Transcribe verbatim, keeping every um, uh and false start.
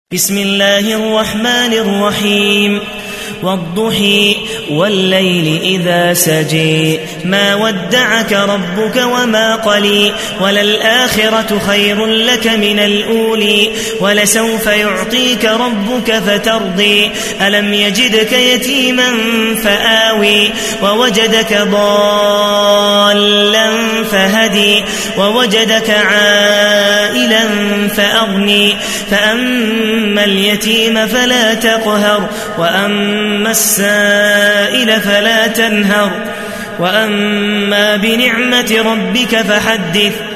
بسم الله الرحمن الرحيم والضحى والليل إذا سجى ما ودعك ربك وما قلى وللآخرة خير لك من الأولى ولسوف يعطيك ربك فترضى ألم يجدك يتيما فآوى ووجدك ضالا فهدى ووجدك عائلا فأغنى فأما اليتيم فلا تقهر وأما السائل فلا تنهر وأما بنعمة ربك فحدث